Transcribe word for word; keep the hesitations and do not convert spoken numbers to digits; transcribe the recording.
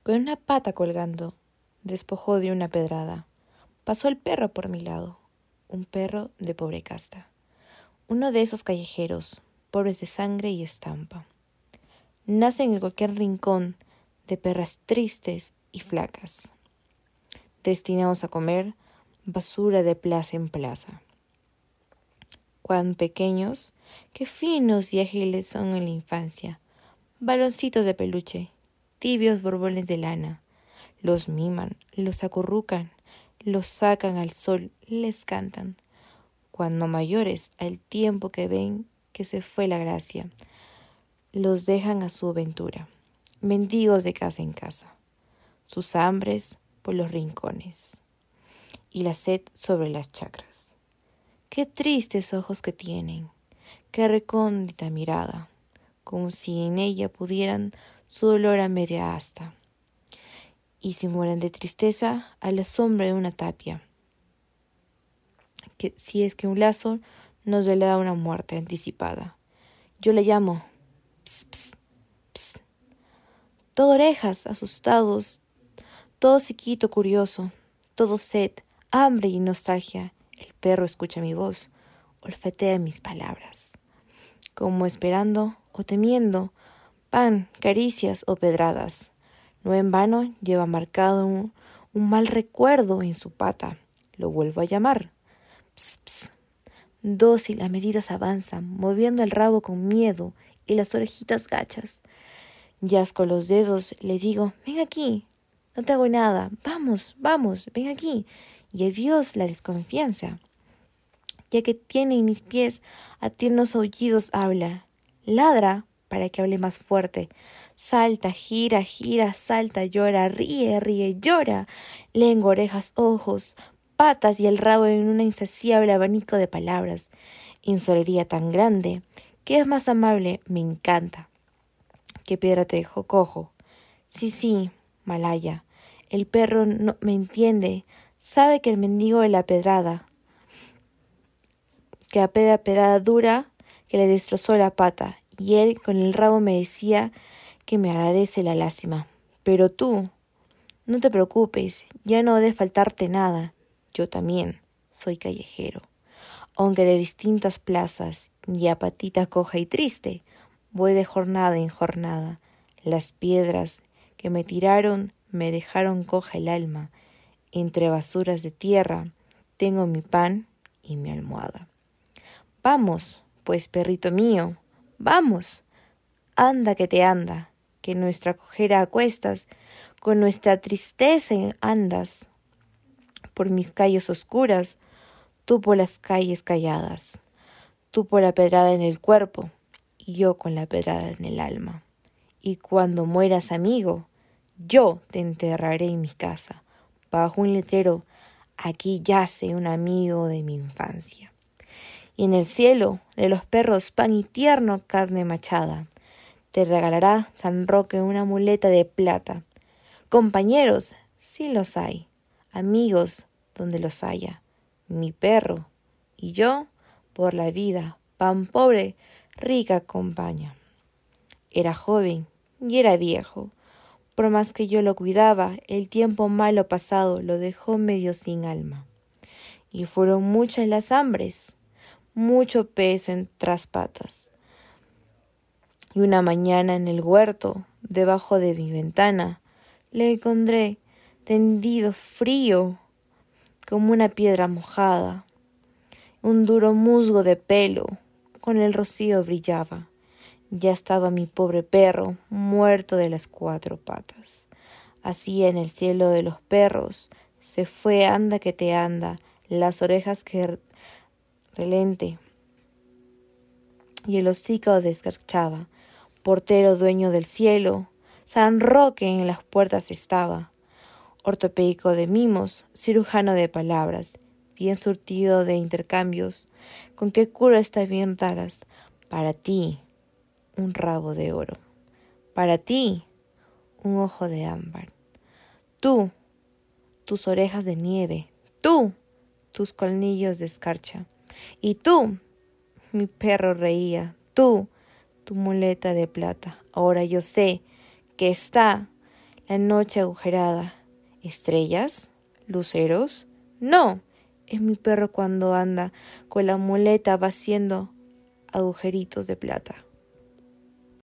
con una pata colgando, despojó de una pedrada. Pasó el perro por mi lado, un perro de pobre casta, uno de esos callejeros, pobres de sangre y estampa. Nacen en cualquier rincón de perras tristes y flacas, destinados a comer basura de plaza en plaza. Cuán pequeños, qué finos y ágiles son en la infancia, baloncitos de peluche, tibios borbones de lana. Los miman, los acurrucan, los sacan al sol, les cantan. Cuando mayores, al tiempo que ven que se fue la gracia, los dejan a su aventura, mendigos de casa en casa, sus hambres por los rincones y la sed sobre las chacras. Qué tristes ojos que tienen, qué recóndita mirada, como si en ella pudieran su dolor a media asta, y si mueren de tristeza a la sombra de una tapia, que si es que un lazo nos le da una muerte anticipada. Yo le llamo ps, ps, ps. Todo orejas, asustados, todo psiquito curioso, todo sed, hambre y nostalgia. El perro escucha mi voz, olfatea mis palabras, como esperando o temiendo pan, caricias o pedradas. No en vano lleva marcado un, un mal recuerdo en su pata. Lo vuelvo a llamar. Ps, ps. Dócil a medidas avanza, moviendo el rabo con miedo y las orejitas gachas. Yasco los dedos, le digo, ven aquí, no te hago nada, vamos, vamos, ven aquí. Y adiós la desconfianza, ya que tiene en mis pies a tiernos aullidos habla. Ladra para que hable más fuerte. Salta, gira, gira, salta, llora, ríe, ríe, llora. Lengua, orejas, ojos, patas y el rabo en un insaciable abanico de palabras. Insolería tan grande que es más amable, me encanta. ¿Qué piedra te dejó cojo? Sí, sí, Malaya. El perro no me entiende. Sabe que el mendigo de la pedrada, que la pedra pedrada dura, que le destrozó la pata, y él con el rabo me decía que me agradece la lástima. Pero tú, no te preocupes, ya no ha de faltarte nada. Yo también soy callejero, aunque de distintas plazas, y a patita coja y triste, voy de jornada en jornada. Las piedras que me tiraron me dejaron coja el alma. Entre basuras de tierra tengo mi pan y mi almohada. Vamos, pues, perrito mío, vamos. Anda que te anda, que nuestra cojera a cuestas, con nuestra tristeza andas. Por mis calles oscuras, tú por las calles calladas, tú por la pedrada en el cuerpo, y yo con la pedrada en el alma. Y cuando mueras, amigo, yo te enterraré en mi casa, bajo un letrero, aquí yace un amigo de mi infancia. Y en el cielo de los perros pan y tierno carne machada, te regalará San Roque una muleta de plata. Compañeros, sí los hay, amigos donde los haya, mi perro y yo por la vida, pan pobre, rica compañía. Era joven y era viejo. Por más que yo lo cuidaba, el tiempo malo pasado lo dejó medio sin alma. Y fueron muchas las hambres, mucho peso en tras patas. Y una mañana en el huerto, debajo de mi ventana, le encontré tendido frío, como una piedra mojada. Un duro musgo de pelo, con el rocío brillaba. Ya estaba mi pobre perro, muerto de las cuatro patas. Así en el cielo de los perros, se fue anda que te anda, las orejas que relente, y el hocico descarchaba. Portero dueño del cielo, San Roque en las puertas estaba. Ortopédico de mimos, cirujano de palabras, bien surtido de intercambios, con qué cura estas bien raras, para ti un rabo de oro, para ti un ojo de ámbar, tú, tus orejas de nieve, tú, tus colmillos de escarcha, y tú, mi perro reía, tú, tu muleta de plata. Ahora yo sé que está La noche agujerada. ¿Estrellas? ¿Luceros? No, es mi perro cuando anda con la muleta va haciendo agujeritos de plata.